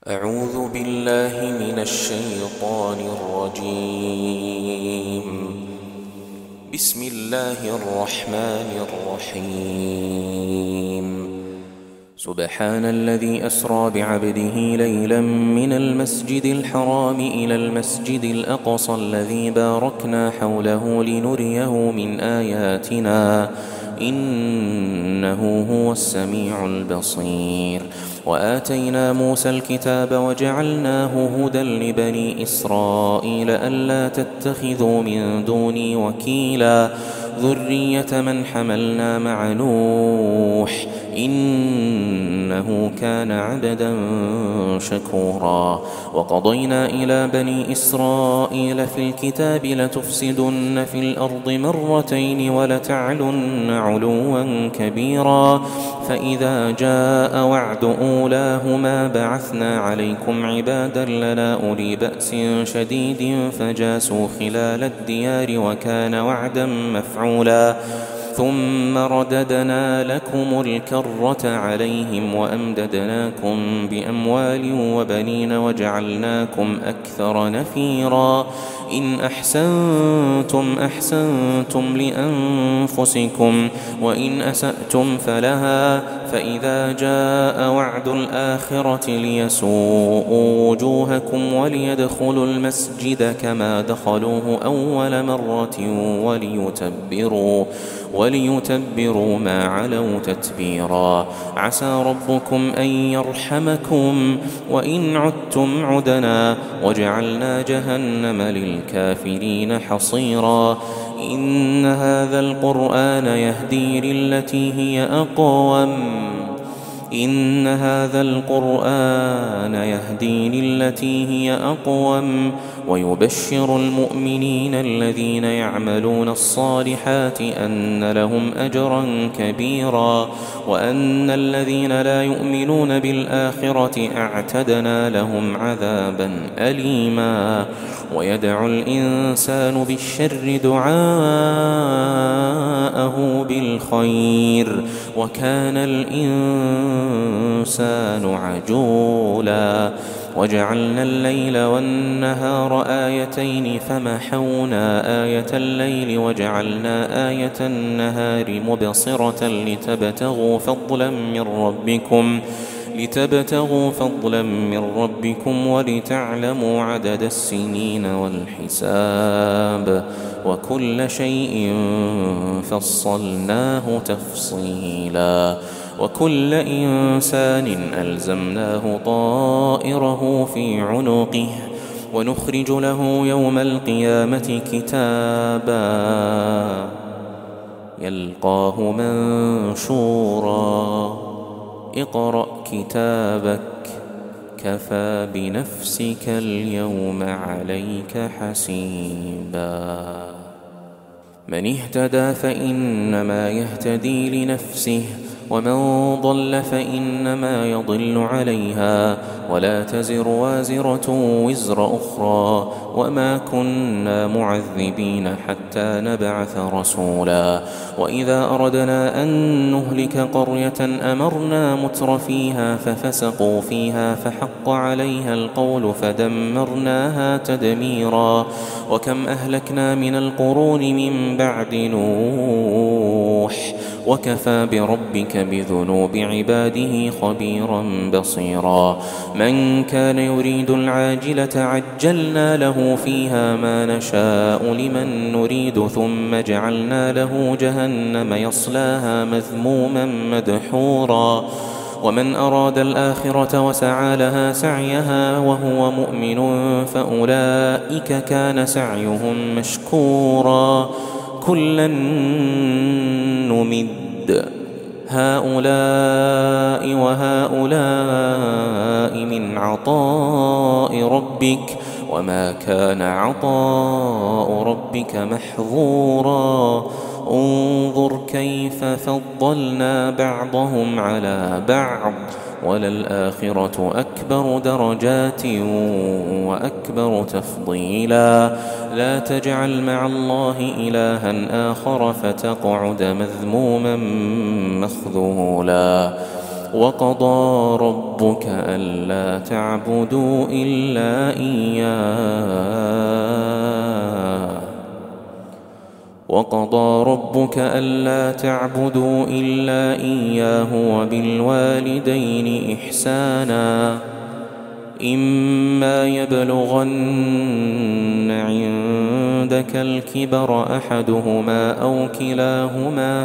أعوذ بالله من الشيطان الرجيم. بسم الله الرحمن الرحيم. سبحان الذي أسرى بعبده ليلا من المسجد الحرام إلى المسجد الأقصى الذي باركنا حوله لنريه من آياتنا إنه هو السميع البصير. وآتينا موسى الكتاب وجعلناه هدى لبني إسرائيل ألا تتخذوا من دوني وكيلا ذرية من حملنا مع نوح إنه كان عبدا شكورا. وقضينا إلى بني إسرائيل في الكتاب لتفسدن في الأرض مرتين ولتعلن علوا كبيرا فإذا جاء وعد أولاهما بعثنا عليكم عبادا لنا أولي بأس شديد فجاسوا خلال الديار وكان وعدا مفعولا. ثم رددنا لكم الكرة عليهم وأمددناكم بأموال وبنين وجعلناكم أكثر نفيرا. إن أحسنتم أحسنتم لأنفسكم وإن أسأتم فلها فإذا جاء وعد الآخرة ليسوءوا وجوهكم وليدخلوا المسجد كما دخلوه أول مرة وليتبروا ما علوا تتبيرا. عسى ربكم أن يرحمكم وإن عدتم عدنا وجعلنا جهنم للكافرين حصيرا. إن هذا القرآن يهدي للتي هي أقوم ويبشر المؤمنين الذين يعملون الصالحات أن لهم أجرا كبيرا وأن الذين لا يؤمنون بالآخرة أعتدنا لهم عذابا أليما. ويدعو الإنسان بالشر دعاءه بالخير وكان الإنسان عجولا. وجعلنا الليل والنهار آيتين فمحونا آية الليل وجعلنا آية النهار مبصرة لتبتغوا فضلا من ربكم ولتعلموا عدد السنين والحساب وكل شيء فصلناه تفصيلا. وكل إنسان ألزمناه طائره في عنقه ونخرج له يوم القيامة كتابا يلقاه منشورا. اقرأ كتابك كفى بنفسك اليوم عليك حسيبا. من اهتدى فإنما يهتدي لنفسه ومن ضل فإنما يضل عليها ولا تزر وازرة وزر أخرى وما كنا معذبين حتى نبعث رسولا. وإذا أردنا أن نهلك قرية أمرنا متر فيها ففسقوا فيها فحق عليها القول فدمرناها تدميرا. وكم أهلكنا من القرون من بعد نوح وكفى بربك بذنوب عباده خبيرا بصيرا. من كان يريد العاجلة عجلنا له فيها ما نشاء لمن نريد ثم جعلنا له جهنم يصلاها مذموما مدحورا. ومن أراد الآخرة وسعى لها سعيها وهو مؤمن فأولئك كان سعيهم مشكورا. كلا نمد هؤلاء وهؤلاء من عطاء ربك وما كان عطاء ربك محظورا. انظر كيف فضلنا بعضهم على بعض وللآخرة أكبر درجات وأكبر تفضيلا. لا تجعل مع الله إلها آخر فتقعد مذموما مخذولا. وقضى ربك ألا تعبدوا إلا إياه وبالوالدين إحسانا إما يبلغن عندك الكبر أحدهما أو كلاهما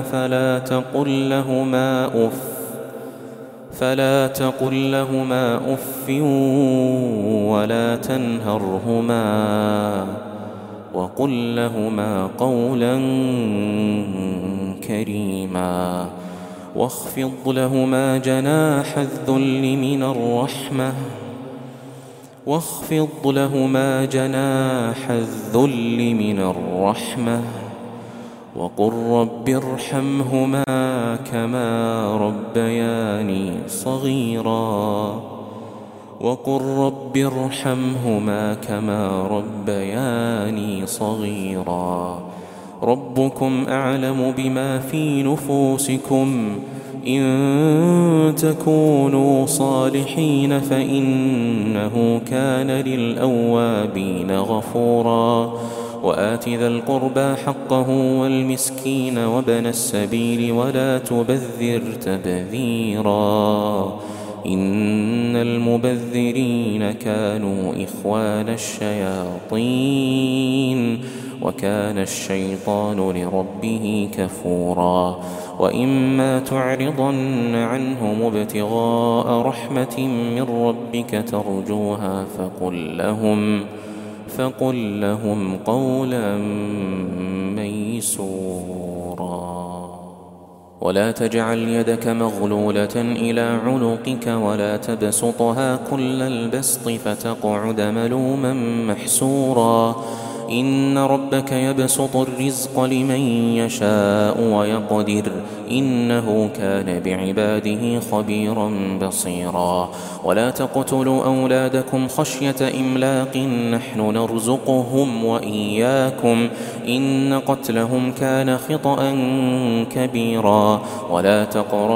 فلا تقل لهما أف ولا تنهرهما وقل لهما قولا كريما واخفض لهما جناح الذل من الرحمة وقل رب ارحمهما كما ربياني صغيرا ربكم أعلم بما في نفوسكم إن تكونوا صالحين فإنه كان للأوابين غفورا وآت ذا القربى حقه والمسكين وابن السبيل ولا تبذر تبذيرا إن المبذرين كانوا إخوان الشياطين وكان الشيطان لربه كفورا وإما تعرضن عنهم ابتغاء رحمة من ربك ترجوها فقل لهم قولا ميسورا ولا تجعل يدك مغلولة إلى عنقك ولا تبسطها كل البسط فتقعد ملوما محسورا إن ربك يبسط الرزق لمن يشاء ويقدر إنه كان بعباده خبيرا بصيرا ولا تقتلوا أولادكم خشية إملاق نحن نرزقهم وإياكم إن قتلهم كان خطأ كبيرا ولا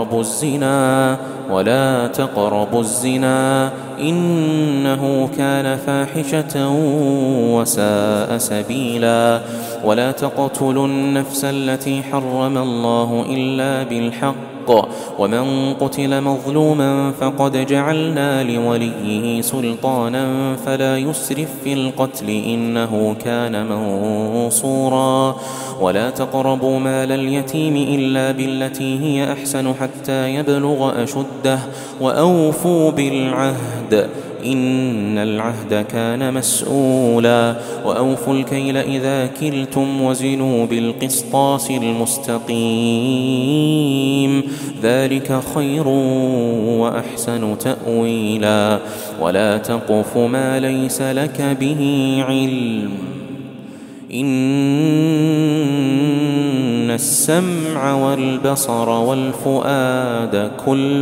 تقربوا الزنا إنه كان فاحشة وساء سبيلا ولا تقتلوا النفس التي حرم الله إلا بالحق ومن قتل مظلوما فقد جعلنا لوليه سلطانا فلا يسرف في القتل إنه كان منصورا ولا تقربوا مال اليتيم إلا بالتي هي أحسن حتى يبلغ أشده وأوفوا بالعهد إن العهد كان مسؤولا وأوفوا الكيل إذا كلتم وزنوا بالقسطاس المستقيم ذلك خير وأحسن تأويلا ولا تقف ما ليس لك به علم إن السمع والبصر والفؤاد كل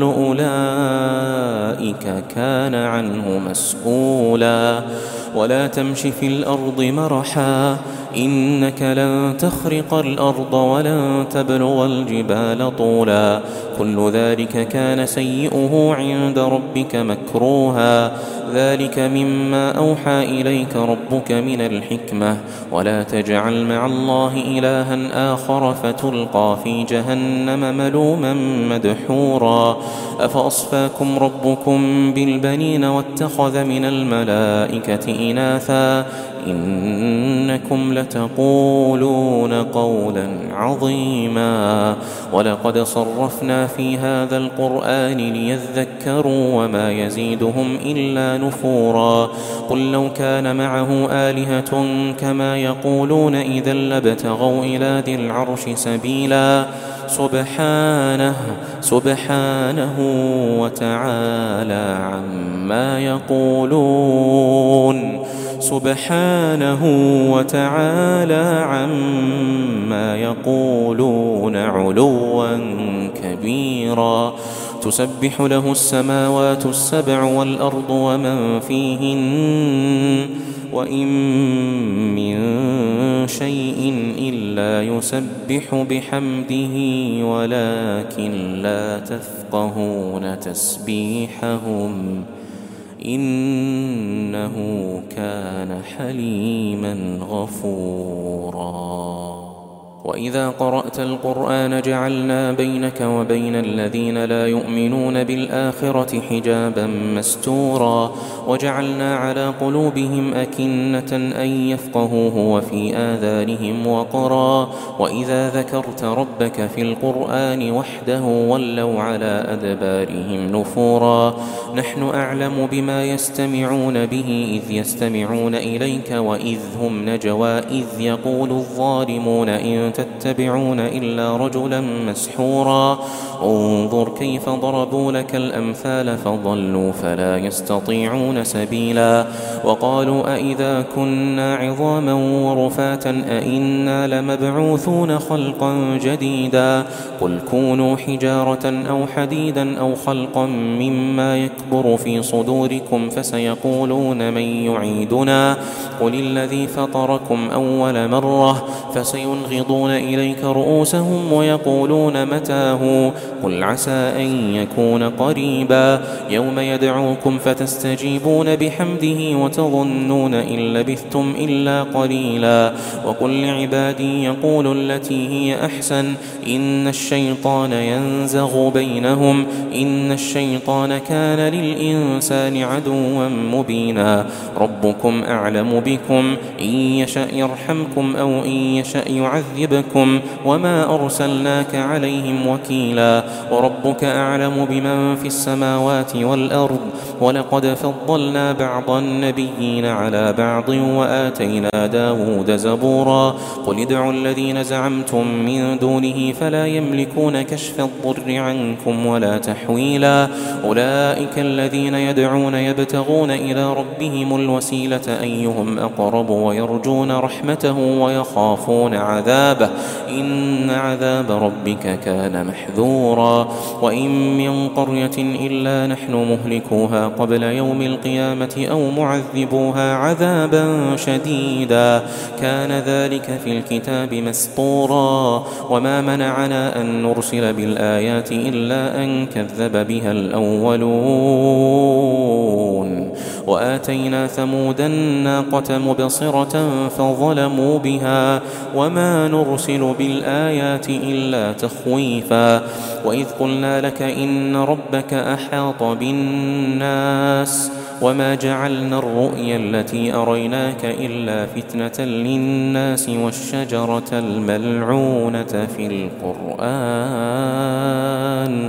أولئك كان عنه مسؤولا ولا تمش في الأرض مرحا إنك لن تخرق الأرض ولن تبلغ الجبال طولا كل ذلك كان سيئه عند ربك مكروها ذلك مما أوحى إليك ربك من الحكمة ولا تجعل مع الله إلها آخر فتلقى في جهنم ملوما مدحورا أفأصفاكم ربكم بالبنين واتخذ من الملائكة إناثا إنكم لتقولون قولا عظيما ولقد صرفنا في هذا القرآن ليذكروا وما يزيدهم إلا نفورا قل لو كان معه آلهة كما يقولون إذا لابتغوا إلى ذي العرش سبيلا سبحانه وتعالى عما يقولون علوا كبيرا تسبح له السماوات السبع والأرض ومن فيهن وإن من شيء إلا يسبح بحمده ولكن لا تفقهون تسبيحهم إنه كان حليما غفورا. وإذا قرأت القرآن جعلنا بينك وبين الذين لا يؤمنون بالآخرة حجابا مستورا وجعلنا على قلوبهم أكنة أن يفقهوه وفي آذانهم وقرا وإذا ذكرت ربك في القرآن وحده ولوا على أدبارهم نفورا. نحن أعلم بما يستمعون به إذ يستمعون إليك وإذ هم نجوى إذ يقول الظالمون إن تتبعون إلا رجلا مسحورا. انظر كيف ضربوا لك الأمثال فضلوا فلا يستطيعون سبيلا. وقالوا أئذا كنا عظاما ورفاتا أئنا لمبعوثون خلقا جديدا قل كونوا حجارة أو حديدا أو خلقا مما يكبر في صدوركم فسيقولون من يعيدنا قل الذي فطركم أول مرة فسينغضون إليك رؤوسهم ويقولون متاه قل عسى أن يكون قريبا يوم يدعوكم فتستجيبون بحمده وتظنون إن لبثتم إلا قليلا. وقل لعبادي يقولوا التي هي أحسن إن الشيطان ينزغ بينهم إن الشيطان كان للإنسان عدوا مبينا. ربكم أعلم بكم إن يشأ يرحمكم أو إن يشأ يعذبكم وما أرسلناك عليهم وكيلا. وربك أعلم بمن في السماوات والأرض ولقد فضلنا بعض النبيين على بعض وآتينا داود زبورا. قل ادعوا الذين زعمتم من دونه فلا يملكون كشف الضر عنكم ولا تحويلا. أولئك الذين يدعون يبتغون إلى ربهم الوسيلة أيهم أقرب ويرجون رحمته ويخافون عذابه إن عذاب ربك كان محذورا. وإن من قرية إلا نحن مهلكوها قبل يوم القيامة أو معذبوها عذابا شديدا كان ذلك في الكتاب مسطورا. وما منعنا أن نرسل بالآيات إلا أن كذب بها الأولون. وآتينا ثمود الناقة مبصرة فظلموا بها وما نرسل بالآيات إلا تخويفا. وإذ قلنا لك إن ربك أحاط بالناس وما جعلنا الرؤيا التي أريناك إلا فتنة للناس والشجرة الملعونة في القرآن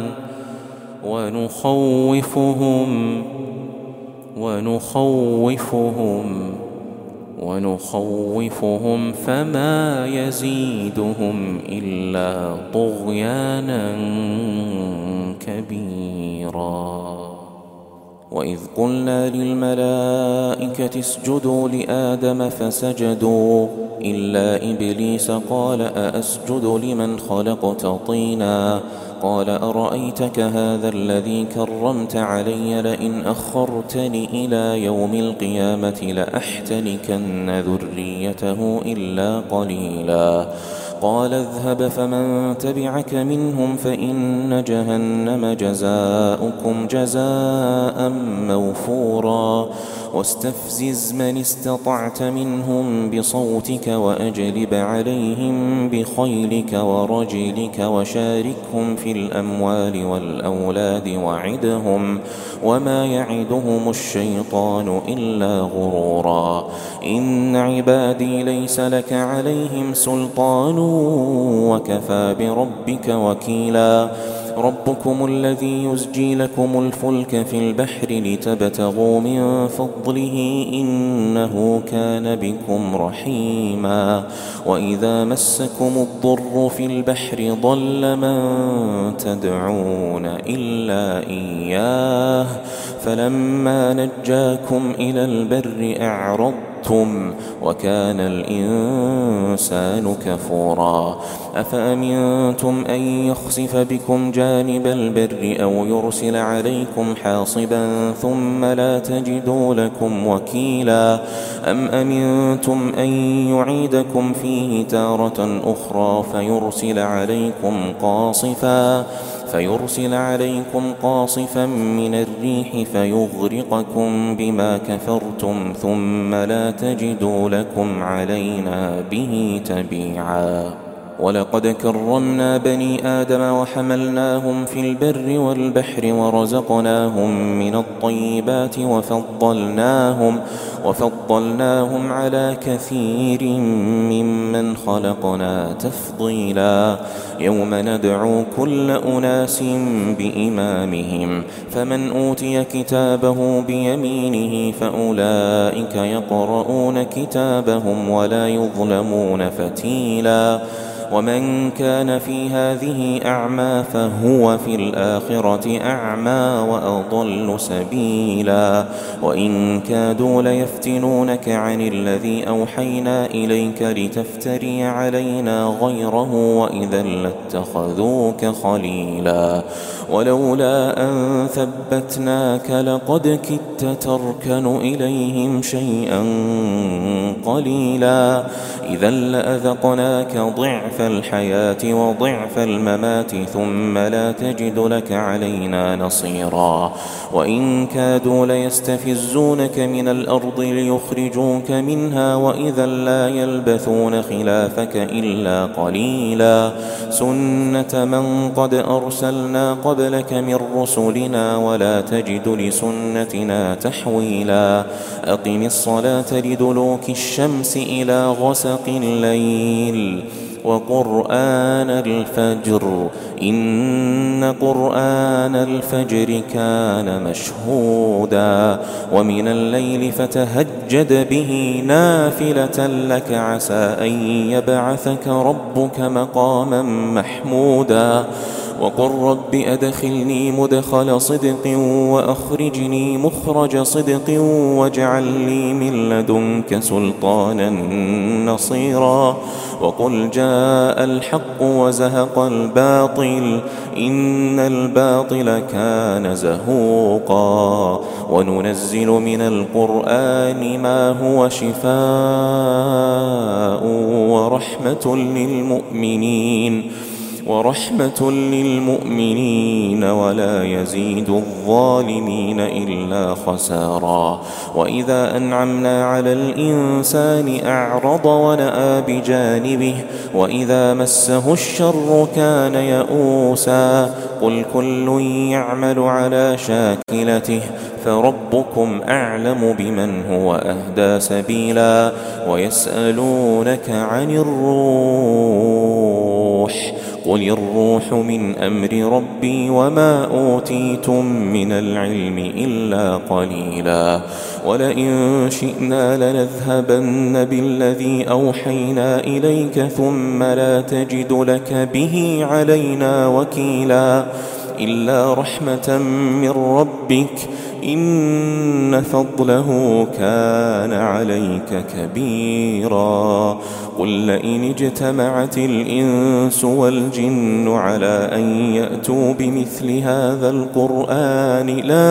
ونخوفهم فما يزيدهم إلا طغيانا كبيرا. وإذ قلنا للملائكة اسجدوا لآدم فسجدوا إلا إبليس قال أأسجد لمن خلقت طينا قال أرأيتك هذا الذي كرمت علي لئن أخرتني إلى يوم القيامة لأحتنكن ذريته إلا قليلا. قال اذهب فمن تبعك منهم فإن جهنم جزاؤكم جزاء موفورا. واستفزز من استطعت منهم بصوتك وأجلب عليهم بخيلك ورجلك وشاركهم في الأموال والأولاد وعدهم وما يعدهم الشيطان إلا غرورا. إن عبادي ليس لك عليهم سلطان وكفى بربك وكيلا. ربكم الذي يزجي لكم الفلك في البحر لتبتغوا من فضله إنه كان بكم رحيما. وإذا مسكم الضر في البحر ضل من تدعون إلا إياه أفلما نجاكم إلى البر أعرضتم وكان الإنسان كفورا أفأمنتم أن يخسف بكم جانب البر أو يرسل عليكم حاصبا ثم لا تجدوا لكم وكيلا أم أمنتم أن يعيدكم فيه تارة أخرى فيرسل عليكم قاصفا من الريح فيغرقكم بما كفرتم ثم لا تجدوا لكم علينا به تبيعا ولقد كرمنا بني آدم وحملناهم في البر والبحر ورزقناهم من الطيبات وفضلناهم على كثير ممن خلقنا تفضيلا يوم ندعو كل أناس بإمامهم فمن أوتي كتابه بيمينه فأولئك يقرؤون كتابهم ولا يظلمون فتيلا ومن كان في هذه أعمى فهو في الآخرة أعمى وأضل سبيلا وإن كادوا ليفتنونك عن الذي أوحينا إليك لتفتري علينا غيره وإذا لاتخذوك خليلا ولولا أن ثبتناك لقد كدت تركن إليهم شيئا قليلا إذا لأذقناك ضعف الحياة وضعف الممات ثم لا تجد لك علينا نصيرا وإن كادوا ليستفزونك من الأرض ليخرجوك منها وإذا لا يلبثون خلافك إلا قليلا سنة من قد أرسلنا قبلك من رسلنا ولا تجد لسنتنا تحويلا أقم الصلاة لدلوك الشمس إلى غسق الليل وقرآن الفجر إن قرآن الفجر كان مشهودا ومن الليل فتهجد به نافلة لك عسى أن يبعثك ربك مقاما محمودا وقل رب أدخلني مدخل صدق وأخرجني مخرج صدق واجعل لي من لدنك سلطانا نصيرا وقل جاء الحق وزهق الباطل إن الباطل كان زهوقا وننزل من القرآن ما هو شفاء ورحمة للمؤمنين ولا يزيد الظالمين إلا خسارا وإذا أنعمنا على الإنسان أعرض ونأى بجانبه وإذا مسه الشر كان يئوسا قل كل يعمل على شاكلته فربكم أعلم بمن هو أهدى سبيلا ويسألونك عن الروح قل الروح من أمر ربي وما أوتيتم من العلم إلا قليلا ولئن شئنا لنذهبن بالذي أوحينا إليك ثم لا تجد لك به علينا وكيلا إلا رحمة من ربك إن فضله كان عليك كبيرا قل لئن اجتمعت الإنس والجن على أن يأتوا بمثل هذا القرآن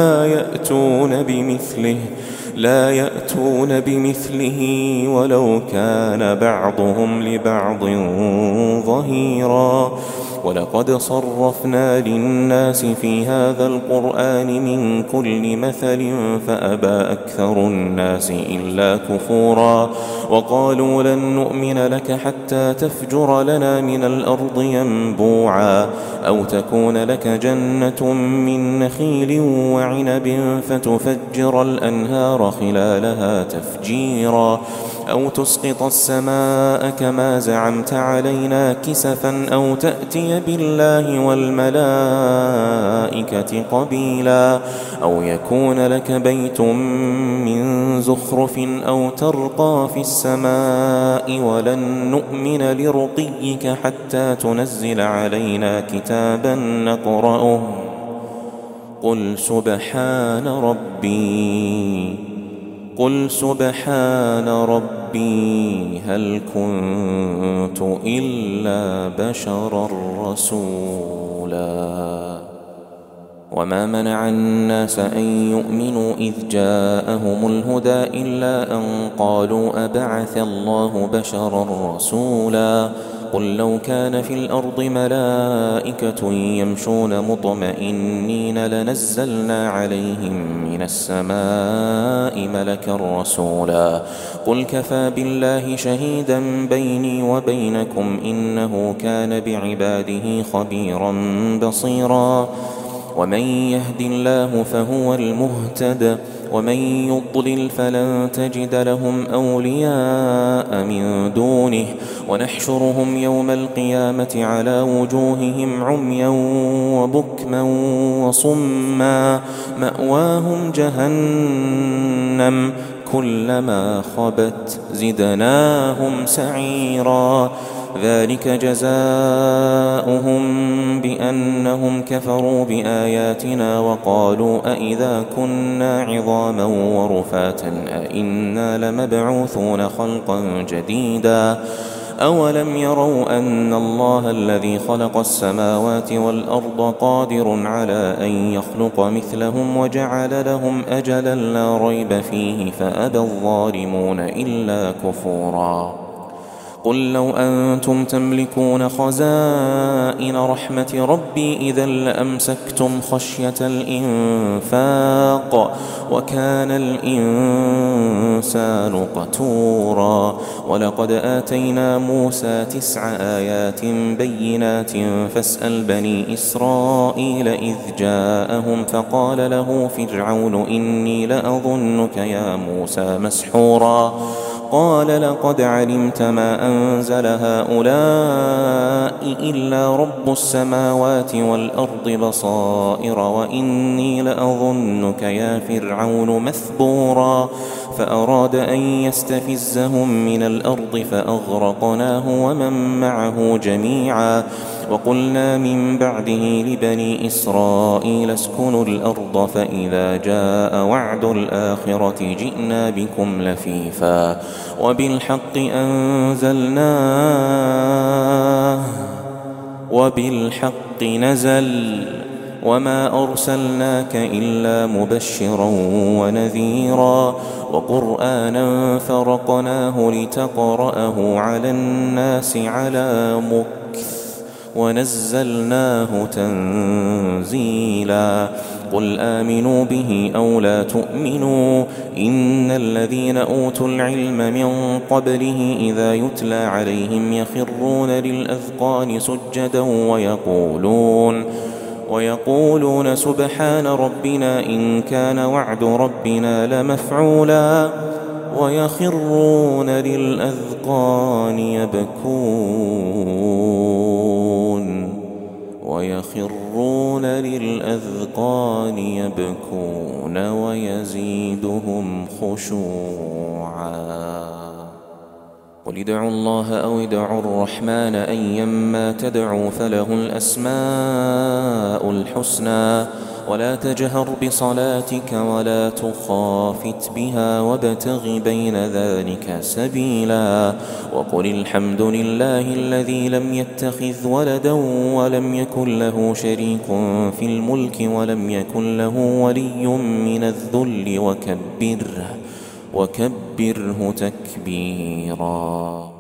لا يأتون بمثله ولو كان بعضهم لبعض ظهيرا ولقد صرفنا للناس في هذا القرآن من كل مثل فأبى أكثر الناس إلا كفورا وقالوا لن نؤمن لك حتى تفجر لنا من الأرض ينبوعا أو تكون لك جنة من نخيل وعنب فتفجر الأنهار خلالها تفجيرا أو تسقط السماء كما زعمت علينا كسفا أو تأتي بالله والملائكة قبيلا أو يكون لك بيت من زخرف أو ترقى في السماء ولن نؤمن لرقيك حتى تنزل علينا كتابا نقرأه قل سبحان ربي هل كنت إلا بشرا رسولا وما منع الناس أن يؤمنوا إذ جاءهم الهدى إلا أن قالوا أبعث الله بشرا رسولا قل لو كان في الأرض ملائكة يمشون مطمئنين لنزلنا عليهم من السماء ملكا رسولا قل كفى بالله شهيدا بيني وبينكم إنه كان بعباده خبيرا بصيرا ومن يهد الله فهو المهتد ومن يضلل فلن تجد لهم أولياء من دونه ونحشرهم يوم القيامة على وجوههم عميا وبكما وصما مأواهم جهنم كلما خبت زدناهم سعيرا ذلك جزاؤهم بأنهم كفروا بآياتنا وقالوا أئذا كنا عظاما ورفاتا أئنا لمبعوثون خلقا جديدا أولم يروا أن الله الذي خلق السماوات والأرض قادر على أن يخلق مثلهم وجعل لهم أجلا لا ريب فيه فأبى الظالمون إلا كفورا قل لو أنتم تملكون خزائن رحمة ربي إذا لأمسكتم خشية الإنفاق وكان الإنسان قتورا ولقد آتينا موسى 9 آيات بينات فاسأل بني إسرائيل إذ جاءهم فقال له فرعون إني لأظنك يا موسى مسحورا قال لقد علمت ما أنزل هؤلاء إلا رب السماوات والأرض بصائر وإني لأظنك يا فرعون مثبورا فأراد أن يستفزهم من الأرض فأغرقناه ومن معه جميعا وقلنا من بعده لبني إسرائيل اسكنوا الأرض فإذا جاء وعد الآخرة جئنا بكم لفيفا وبالحق أنزلناه وبالحق نزل وما أرسلناك إلا مبشرا ونذيرا وقرآنا فرقناه لتقرأه على الناس على مكث ونزلناه تنزيلا قل آمنوا به أو لا تؤمنوا إن الذين أوتوا العلم من قبله إذا يتلى عليهم يخرون للأذقان سجدا ويقولون سبحان ربنا إن كان وعد ربنا لمفعولا ويخرون للأذقان يبكون ويزيدهم خشوعا قل ادعوا الله أو ادعوا الرحمن أيما تدعوا فله الأسماء الحسنى ولا تجهر بصلاتك ولا تخافت بها وابتغ بين ذلك سبيلا وقل الحمد لله الذي لم يتخذ ولدا ولم يكن له شريك في الملك ولم يكن له ولي من الذل وكبره تكبيرا